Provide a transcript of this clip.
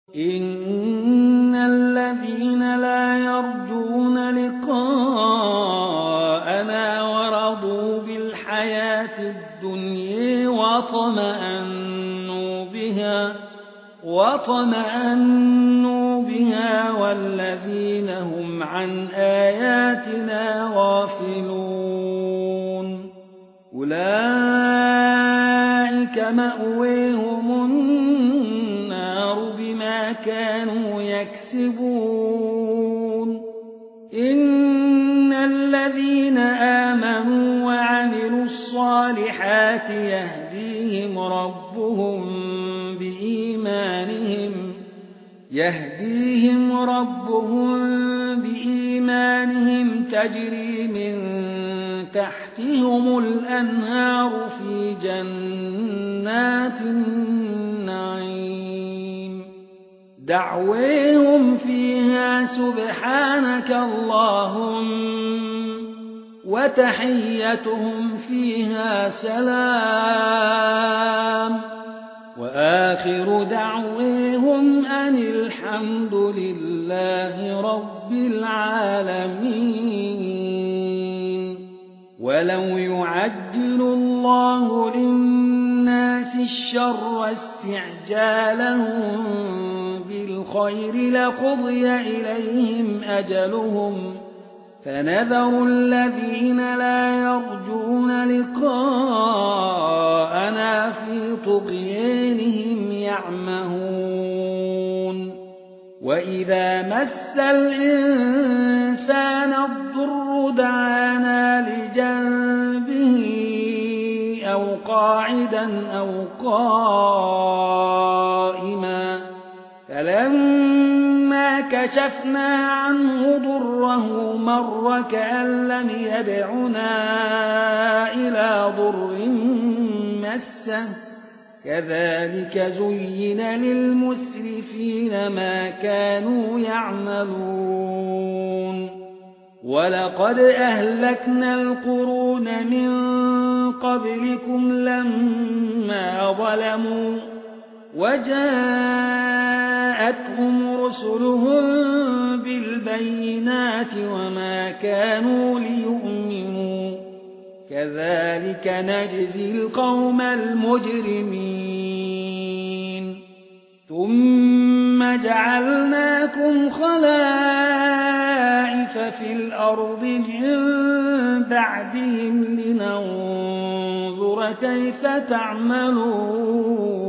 إن الذين لا يرجون لقاءنا ورضوا بالحياة الدنيا وطمأنوا بها والذين هم عن آياتنا غافلون أولئك مأويهم النار بما كانوا يكسبون إن الذين آمنوا وعملوا الصالحات يهديهم ربهم بإيمانهم تجري من تحتهم الأنهار في جنات النعيم دعويهم فيها سبحانك اللهم وتحيتهم فيها سلام وآخر دعوهم أن الحمد لله رب العالمين ولو يعجل الله للناس الشر استعجالهم بالخير لقضي إليهم أجلهم فنذر الذين لا يرجون لقاءنا في طغيانهم يعمهون وإذا مس الإنسان الضر دعانا لجنبه أو قاعدا أو قائما فلما كشفنا عنه ضره مر كأن لم يدعنا إلى ضر مسه كذلك زين للمسرفين ما كانوا يعملون ولقد أهلكنا القرون من قبلكم لما ظلموا وجاءتهم رسلهم بالبينات وما كانوا ليؤمنوا كذلك نجزي القوم المجرمين ثم جعلناكم خلائف في الأرض من بعدهم لننظر كيف تعملون